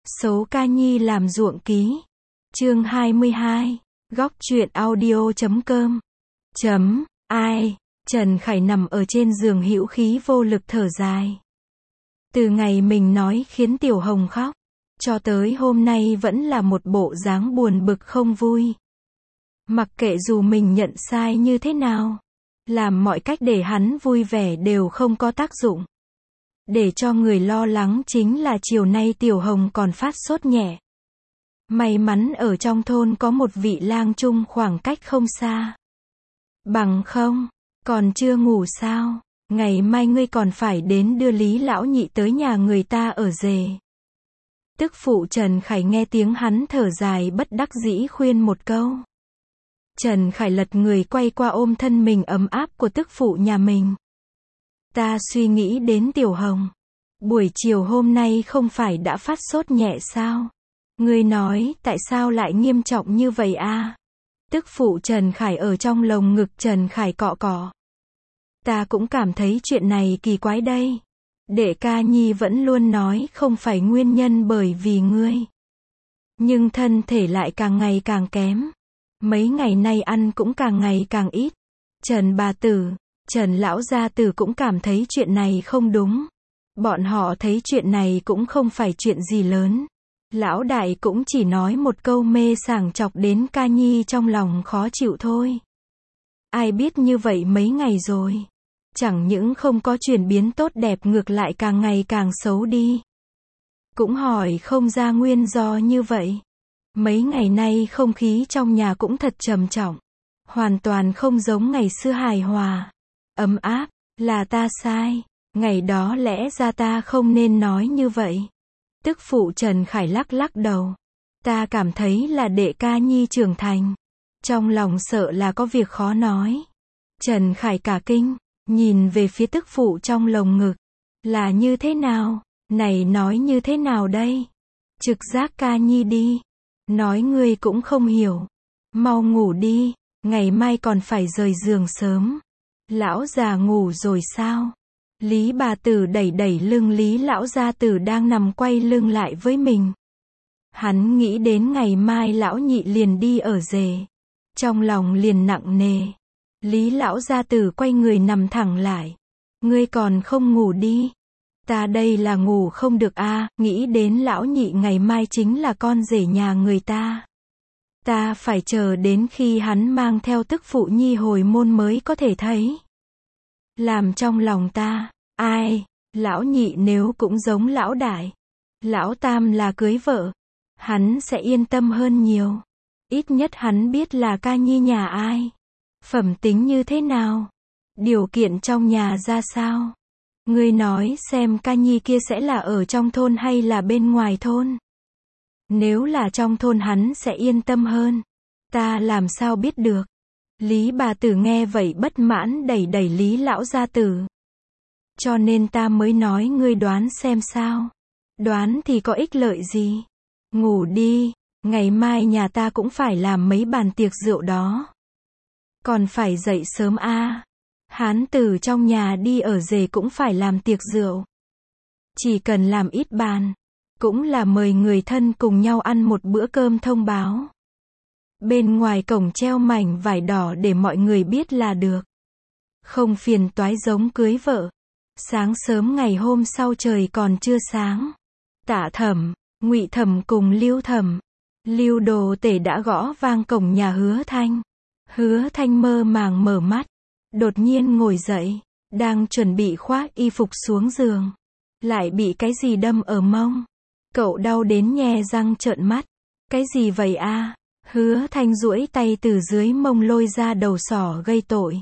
Xấu ca nhi làm ruộng ký. Chương 22. Góc truyện audio.com. Ai. Trần Khải nằm ở trên giường hữu khí vô lực thở dài. Từ ngày mình nói khiến Tiểu Hồng khóc, cho tới hôm nay vẫn là một bộ dáng buồn bực không vui. Mặc kệ dù mình nhận sai như thế nào, làm mọi cách để hắn vui vẻ đều không có tác dụng. Để cho người lo lắng chính là chiều nay Tiểu Hồng còn phát sốt nhẹ. May mắn ở trong thôn có một vị lang trung khoảng cách không xa. Bằng không, còn chưa ngủ sao? Ngày mai ngươi còn phải đến đưa Lý lão nhị tới nhà người ta ở rể. Tức phụ Trần Khải nghe tiếng hắn thở dài bất đắc dĩ khuyên một câu. Trần Khải lật người quay qua ôm thân mình ấm áp của tức phụ nhà mình. Ta suy nghĩ đến Tiểu Hồng. Buổi chiều hôm nay không phải đã phát sốt nhẹ sao? Ngươi nói tại sao lại nghiêm trọng như vậy a? Tức phụ Trần Khải ở trong lồng ngực Trần Khải cọ cọ. Ta cũng cảm thấy chuyện này kỳ quái đây. Đệ ca nhi vẫn luôn nói không phải nguyên nhân bởi vì ngươi. Nhưng thân thể lại càng ngày càng kém. Mấy ngày nay ăn cũng càng ngày càng ít. Trần bà tử, Trần lão gia tử cũng cảm thấy chuyện này không đúng. Bọn họ thấy chuyện này cũng không phải chuyện gì lớn. Lão đại cũng chỉ nói một câu mê sảng chọc đến ca nhi trong lòng khó chịu thôi. Ai biết như vậy mấy ngày rồi. Chẳng những không có chuyển biến tốt đẹp ngược lại càng ngày càng xấu đi. Cũng hỏi không ra nguyên do như vậy. Mấy ngày nay không khí trong nhà cũng thật trầm trọng. Hoàn toàn không giống ngày xưa hài hòa. Ấm áp, là ta sai. Ngày đó lẽ ra ta không nên nói như vậy. Tức phụ Trần Khải lắc lắc đầu. Ta cảm thấy là đệ ca nhi trưởng thành. Trong lòng sợ là có việc khó nói. Trần Khải cả kinh, nhìn về phía tức phụ trong lồng ngực. Là như thế nào? Này nói như thế nào đây? Trực giác ca nhi đi. Nói ngươi cũng không hiểu. Mau ngủ đi, ngày mai còn phải rời giường sớm. Lão già ngủ rồi sao? Lý bà tử đẩy đẩy lưng Lý lão gia tử đang nằm quay lưng lại với mình. Hắn nghĩ đến ngày mai lão nhị liền đi ở rể. Trong lòng liền nặng nề. Lý lão gia tử quay người nằm thẳng lại. Ngươi còn không ngủ đi. Ta đây là ngủ không được a, nghĩ đến lão nhị ngày mai chính là con rể nhà người ta. Ta phải chờ đến khi hắn mang theo tức phụ nhi hồi môn mới có thể thấy. Làm trong lòng ta, ai, lão nhị nếu cũng giống lão đại, lão tam là cưới vợ, hắn sẽ yên tâm hơn nhiều. Ít nhất hắn biết là ca nhi nhà ai, phẩm tính như thế nào, điều kiện trong nhà ra sao. Ngươi nói xem ca nhi kia sẽ là ở trong thôn hay là bên ngoài thôn. Nếu là trong thôn hắn sẽ yên tâm hơn. Ta làm sao biết được. Lý bà tử nghe vậy bất mãn đẩy đẩy Lý lão gia tử. Cho nên ta mới nói ngươi đoán xem sao. Đoán thì có ích lợi gì. Ngủ đi, ngày mai nhà ta cũng phải làm mấy bàn tiệc rượu đó. Còn phải dậy sớm a. Hán tử trong nhà đi ở rể cũng phải làm tiệc rượu. Chỉ cần làm ít bàn, cũng là mời người thân cùng nhau ăn một bữa cơm thông báo. Bên ngoài cổng treo mảnh vải đỏ để mọi người biết là được. Không phiền toái giống cưới vợ. Sáng sớm ngày hôm sau trời còn chưa sáng. Tạ Thẩm, Ngụy Thẩm cùng Lưu Thẩm, Lưu Đồ Tể đã gõ vang cổng nhà Hứa Thanh. Hứa Thanh mơ màng mở mắt. Đột nhiên ngồi dậy, đang chuẩn bị khoác y phục xuống giường. Lại bị cái gì đâm ở mông. Cậu đau đến nhe răng trợn mắt. Cái gì vậy a? Hứa Thanh duỗi tay từ dưới mông lôi ra đầu sỏ gây tội.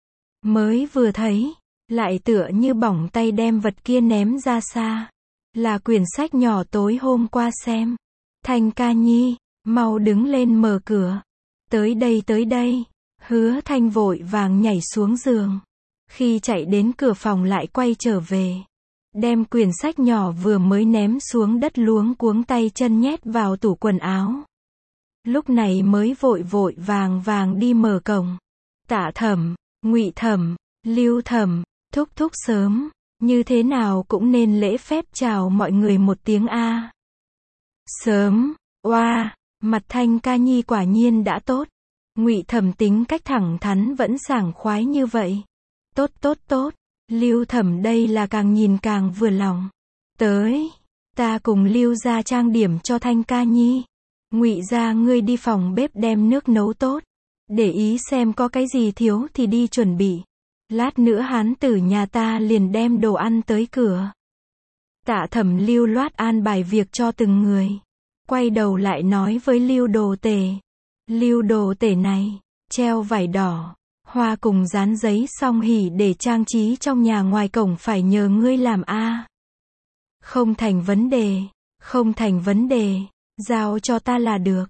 Mới vừa thấy, lại tựa như bỏng tay đem vật kia ném ra xa. Là quyển sách nhỏ tối hôm qua xem. Thanh ca nhi, mau đứng lên mở cửa. Tới đây. Hứa Thanh vội vàng nhảy xuống giường. Khi chạy đến cửa phòng lại quay trở về. Đem quyển sách nhỏ vừa mới ném xuống đất luống cuống tay chân nhét vào tủ quần áo. Lúc này mới vội vàng đi mở cổng. Tạ Thẩm, Ngụy Thẩm, Lưu Thẩm, thúc thúc sớm, như thế nào cũng nên lễ phép chào mọi người một tiếng a. Sớm, oa, mặt Thanh Ca Nhi quả nhiên đã tốt. Ngụy Thẩm tính cách thẳng thắn vẫn sảng khoái như vậy. Tốt tốt tốt, Lưu Thẩm đây là càng nhìn càng vừa lòng. Tới, ta cùng Lưu gia trang điểm cho Thanh Ca Nhi. Ngụy gia ngươi đi phòng bếp đem nước nấu tốt. Để ý xem có cái gì thiếu thì đi chuẩn bị. Lát nữa hán tử nhà ta liền đem đồ ăn tới cửa. Tạ Thẩm lưu loát an bài việc cho từng người. Quay đầu lại nói với Lưu Đồ Tể. Lưu Đồ Tể này, treo vải đỏ, hoa cùng dán giấy song hỷ để trang trí trong nhà ngoài cổng phải nhờ ngươi làm a. Không thành vấn đề, không thành vấn đề, giao cho ta là được.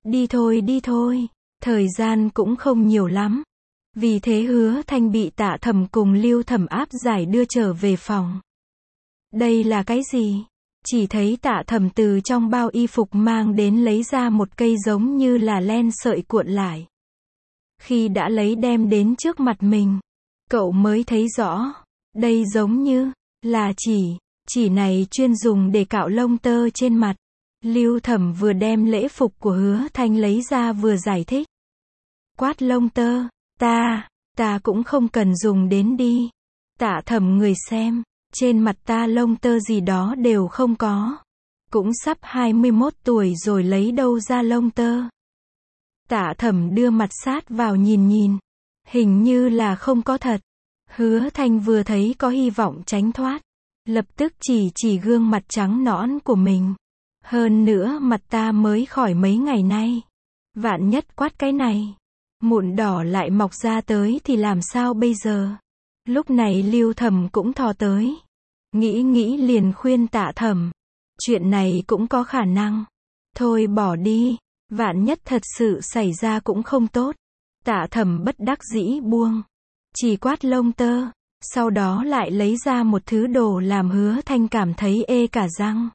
Đi thôi, thời gian cũng không nhiều lắm. Vì thế Hứa Thanh bị Tạ Thẩm cùng Lưu Thẩm áp giải đưa trở về phòng. Đây là cái gì? Chỉ thấy Tạ Thẩm từ trong bao y phục mang đến lấy ra một cây giống như là len sợi cuộn lại. Khi đã lấy đem đến trước mặt mình, cậu mới thấy rõ, đây giống như là chỉ này chuyên dùng để cạo lông tơ trên mặt. Lưu Thẩm vừa đem lễ phục của Hứa Thanh lấy ra vừa giải thích. Quát lông tơ, ta cũng không cần dùng đến đi. Tạ Thẩm người xem, trên mặt ta lông tơ gì đó đều không có. Cũng sắp 21 tuổi rồi lấy đâu ra lông tơ. Tạ Thẩm đưa mặt sát vào nhìn, hình như là không có thật. Hứa Thanh vừa thấy có hy vọng tránh thoát, lập tức chỉ gương mặt trắng nõn của mình. Hơn nữa mặt ta mới khỏi mấy ngày nay. Vạn nhất quát cái này, mụn đỏ lại mọc ra tới thì làm sao bây giờ? Lúc này Lưu Thẩm cũng thò tới. Nghĩ liền khuyên Tạ Thẩm. Chuyện này cũng có khả năng. Thôi bỏ đi, vạn nhất thật sự xảy ra cũng không tốt. Tạ Thẩm bất đắc dĩ buông. Chỉ quát lông tơ. Sau đó lại lấy ra một thứ đồ làm Hứa Thanh cảm thấy ê cả răng.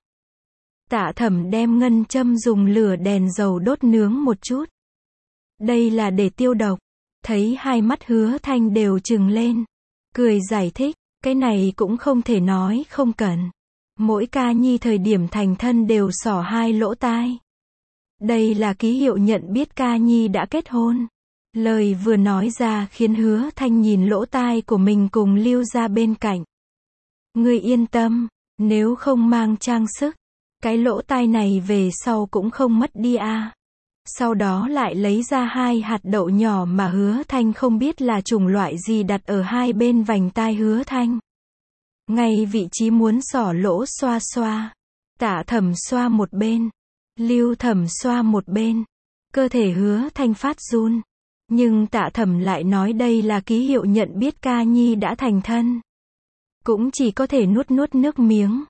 Tạ Thẩm đem ngân châm dùng lửa đèn dầu đốt nướng một chút. Đây là để tiêu độc. Thấy hai mắt Hứa Thanh đều trừng lên. Cười giải thích, cái này cũng không thể nói không cần. Mỗi Ca Nhi thời điểm thành thân đều xỏ hai lỗ tai. Đây là ký hiệu nhận biết Ca Nhi đã kết hôn. Lời vừa nói ra khiến Hứa Thanh nhìn lỗ tai của mình cùng Lưu ra bên cạnh. Ngươi yên tâm, nếu không mang trang sức, cái lỗ tai này về sau cũng không mất đi a. Sau đó lại lấy ra hai hạt đậu nhỏ mà Hứa Thanh không biết là chủng loại gì đặt ở hai bên vành tai Hứa Thanh. Ngay vị trí muốn xỏ lỗ xoa xoa. Tạ Thẩm xoa một bên, Lưu Thẩm xoa một bên. Cơ thể Hứa Thanh phát run. Nhưng Tạ Thẩm lại nói đây là ký hiệu nhận biết Ca Nhi đã thành thân. Cũng chỉ có thể nuốt nước miếng.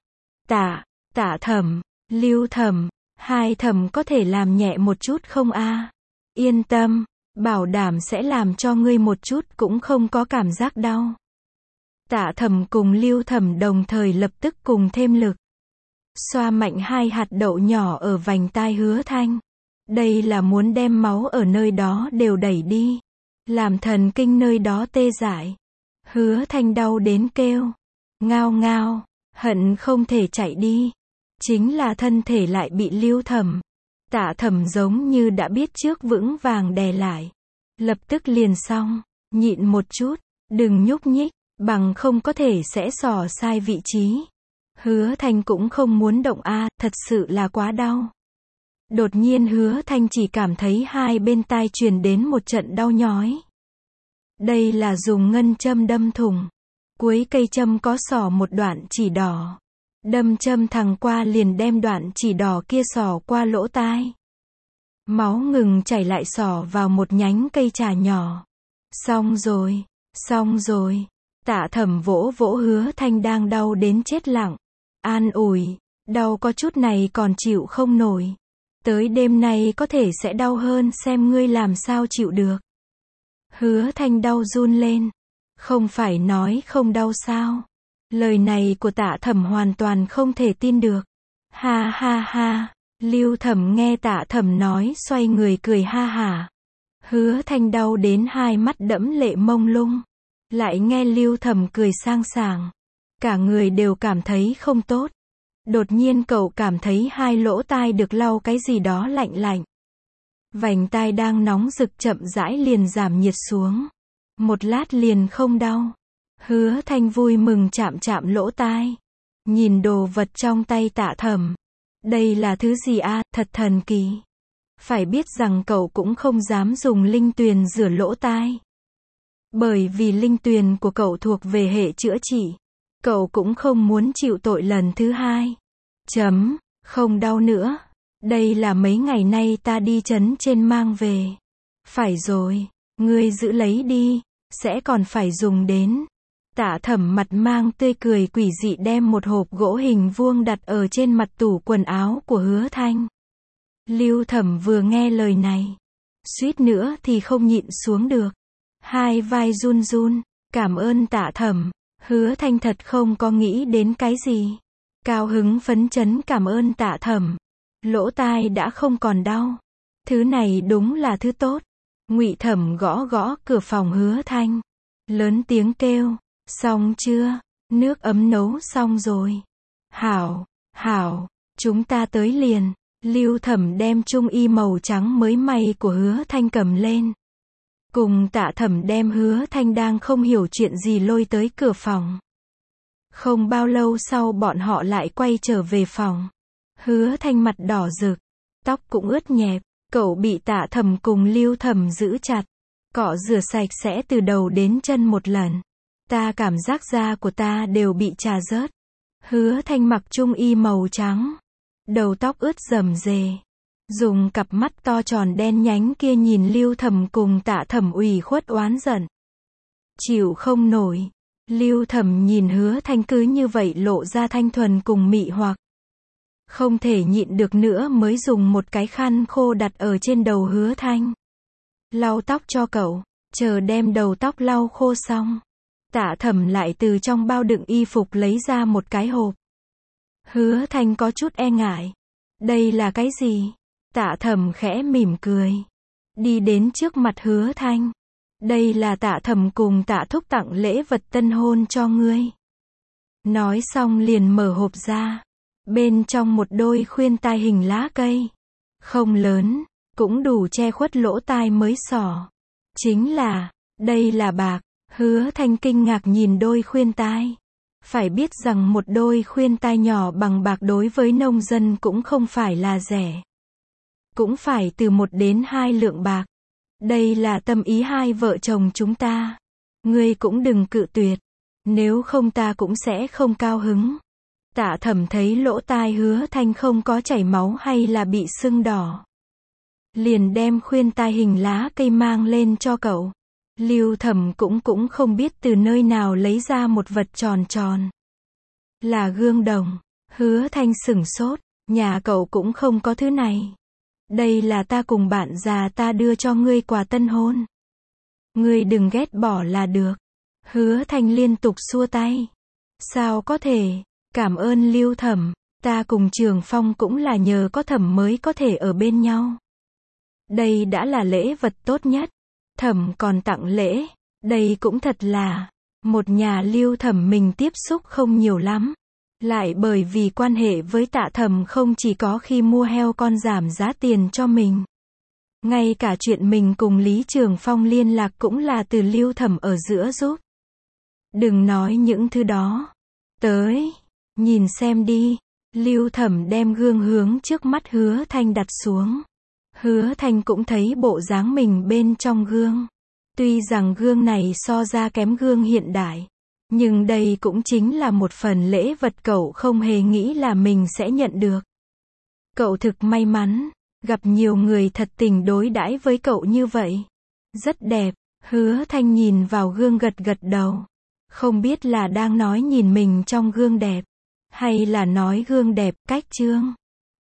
Tạ Thẩm, Lưu Thẩm, hai Thẩm có thể làm nhẹ một chút không a? Yên tâm, bảo đảm sẽ làm cho ngươi một chút cũng không có cảm giác đau. Tạ Thẩm cùng Lưu Thẩm đồng thời lập tức cùng thêm lực. Xoa mạnh hai hạt đậu nhỏ ở vành tai Hứa Thanh. Đây là muốn đem máu ở nơi đó đều đẩy đi. Làm thần kinh nơi đó tê dại. Hứa Thanh đau đến kêu. Ngao, hận không thể chạy đi. Chính là thân thể lại bị Lưu Thẩm. Tạ Thẩm giống như đã biết trước vững vàng đè lại. Lập tức liền xong. Nhịn một chút, đừng nhúc nhích, bằng không có thể sẽ xỏ sai vị trí. Hứa Thanh cũng không muốn động a, thật sự là quá đau. Đột nhiên Hứa Thanh chỉ cảm thấy hai bên tai truyền đến một trận đau nhói. Đây là dùng ngân châm đâm thủng. Cuối cây châm có xỏ một đoạn chỉ đỏ. Đâm châm thẳng qua liền đem đoạn chỉ đỏ kia xỏ qua lỗ tai. Máu ngừng chảy lại xỏ vào một nhánh cây trà nhỏ. Xong rồi. Tạ Thẩm vỗ Hứa Thanh đang đau đến chết lặng. An ủi, đau có chút này còn chịu không nổi. Tới đêm nay có thể sẽ đau hơn, xem ngươi làm sao chịu được. Hứa Thanh đau run lên. Không phải nói không đau sao? Lời này của Tạ Thẩm hoàn toàn không thể tin được. Ha. Lưu Thẩm nghe Tạ Thẩm nói xoay người cười ha hả. Hứa Thanh đau đến hai mắt đẫm lệ mông lung. Lại nghe Lưu Thẩm cười sang sảng. Cả người đều cảm thấy không tốt. Đột nhiên cậu cảm thấy hai lỗ tai được lau cái gì đó lạnh lạnh. Vành tai đang nóng rực chậm rãi liền giảm nhiệt xuống. Một lát liền không đau. Hứa Thanh vui mừng chạm chạm lỗ tai. Nhìn đồ vật trong tay Tạ Thẩm. Đây là thứ gì a, thật thần kỳ. Phải biết rằng cậu cũng không dám dùng linh tuyền rửa lỗ tai. Bởi vì linh tuyền của cậu thuộc về hệ chữa trị. Cậu cũng không muốn chịu tội lần thứ hai. Không đau nữa. Đây là mấy ngày nay ta đi trấn trên mang về. Phải rồi, ngươi giữ lấy đi, sẽ còn phải dùng đến. Tạ Thẩm mặt mang tươi cười quỷ dị đem một hộp gỗ hình vuông đặt ở trên mặt tủ quần áo của Hứa Thanh. Lưu Thẩm vừa nghe lời này, suýt nữa thì không nhịn xuống được. Hai vai run run, cảm ơn Tạ Thẩm. Hứa Thanh thật không có nghĩ đến cái gì. Cao hứng phấn chấn cảm ơn Tạ Thẩm. Lỗ tai đã không còn đau. Thứ này đúng là thứ tốt. Ngụy Thẩm gõ gõ cửa phòng Hứa Thanh. Lớn tiếng kêu, xong chưa? Nước ấm nấu xong rồi. Hảo, chúng ta tới liền. Lưu Thẩm đem trung y màu trắng mới may của Hứa Thanh cầm lên. Cùng Tạ Thẩm đem Hứa Thanh đang không hiểu chuyện gì lôi tới cửa phòng. Không bao lâu sau bọn họ lại quay trở về phòng. Hứa Thanh mặt đỏ rực, tóc cũng ướt nhẹp, cậu bị Tạ Thẩm cùng Lưu Thẩm giữ chặt. Cọ rửa sạch sẽ từ đầu đến chân một lần. Ta cảm giác da của ta đều bị chà rớt. Hứa Thanh mặc trung y màu trắng. Đầu tóc ướt rầm rề. Dùng cặp mắt to tròn đen nhánh kia nhìn Lưu Thẩm cùng Tạ Thẩm ủy khuất oán giận. Chịu không nổi. Lưu Thẩm nhìn Hứa Thanh cứ như vậy lộ ra thanh thuần cùng mị hoặc. Không thể nhịn được nữa mới dùng một cái khăn khô đặt ở trên đầu Hứa Thanh. Lau tóc cho cậu, chờ đem đầu tóc lau khô xong. Tạ Thẩm lại từ trong bao đựng y phục lấy ra một cái hộp. Hứa Thanh có chút e ngại. Đây là cái gì? Tạ Thẩm khẽ mỉm cười. Đi đến trước mặt Hứa Thanh. Đây là Tạ Thẩm cùng Tạ Thúc tặng lễ vật tân hôn cho ngươi. Nói xong liền mở hộp ra. Bên trong một đôi khuyên tai hình lá cây. Không lớn, cũng đủ che khuất lỗ tai mới xỏ. Chính là, đây là bạc. Hứa Thanh kinh ngạc nhìn đôi khuyên tai. Phải biết rằng một đôi khuyên tai nhỏ bằng bạc đối với nông dân cũng không phải là rẻ. Cũng phải từ 1 đến 2 lượng bạc. Đây là tâm ý hai vợ chồng chúng ta. Ngươi cũng đừng cự tuyệt. Nếu không ta cũng sẽ không cao hứng. Tạ Thẩm thấy lỗ tai Hứa Thanh không có chảy máu hay là bị sưng đỏ. Liền đem khuyên tai hình lá cây mang lên cho cậu. Lưu Thẩm cũng không biết từ nơi nào lấy ra một vật tròn tròn. Là gương đồng. Hứa Thanh sửng sốt. Nhà cậu cũng không có thứ này. Đây là ta cùng bạn già ta đưa cho ngươi quà tân hôn. Ngươi đừng ghét bỏ là được. Hứa Thanh liên tục xua tay. Sao có thể? Cảm ơn Lưu Thẩm. Ta cùng Trường Phong cũng là nhờ có Thẩm mới có thể ở bên nhau. Đây đã là lễ vật tốt nhất. Thẩm còn tặng lễ. Đây cũng thật là. Một nhà Lưu Thẩm mình tiếp xúc không nhiều lắm. Lại bởi vì quan hệ với Tạ Thẩm không chỉ có khi mua heo con giảm giá tiền cho mình. Ngay cả chuyện mình cùng Lý Trường Phong liên lạc cũng là từ Lưu Thẩm ở giữa giúp. Đừng nói những thứ đó. Tới, nhìn xem đi. Lưu Thẩm đem gương hướng trước mắt Hứa Thanh đặt xuống. Hứa Thanh cũng thấy bộ dáng mình bên trong gương. Tuy rằng gương này so ra kém gương hiện đại. Nhưng đây cũng chính là một phần lễ vật cậu không hề nghĩ là mình sẽ nhận được. Cậu thực may mắn, gặp nhiều người thật tình đối đãi với cậu như vậy. Rất đẹp. Hứa Thanh nhìn vào gương gật gật đầu. Không biết là đang nói nhìn mình trong gương đẹp, hay là nói gương đẹp, cách chương.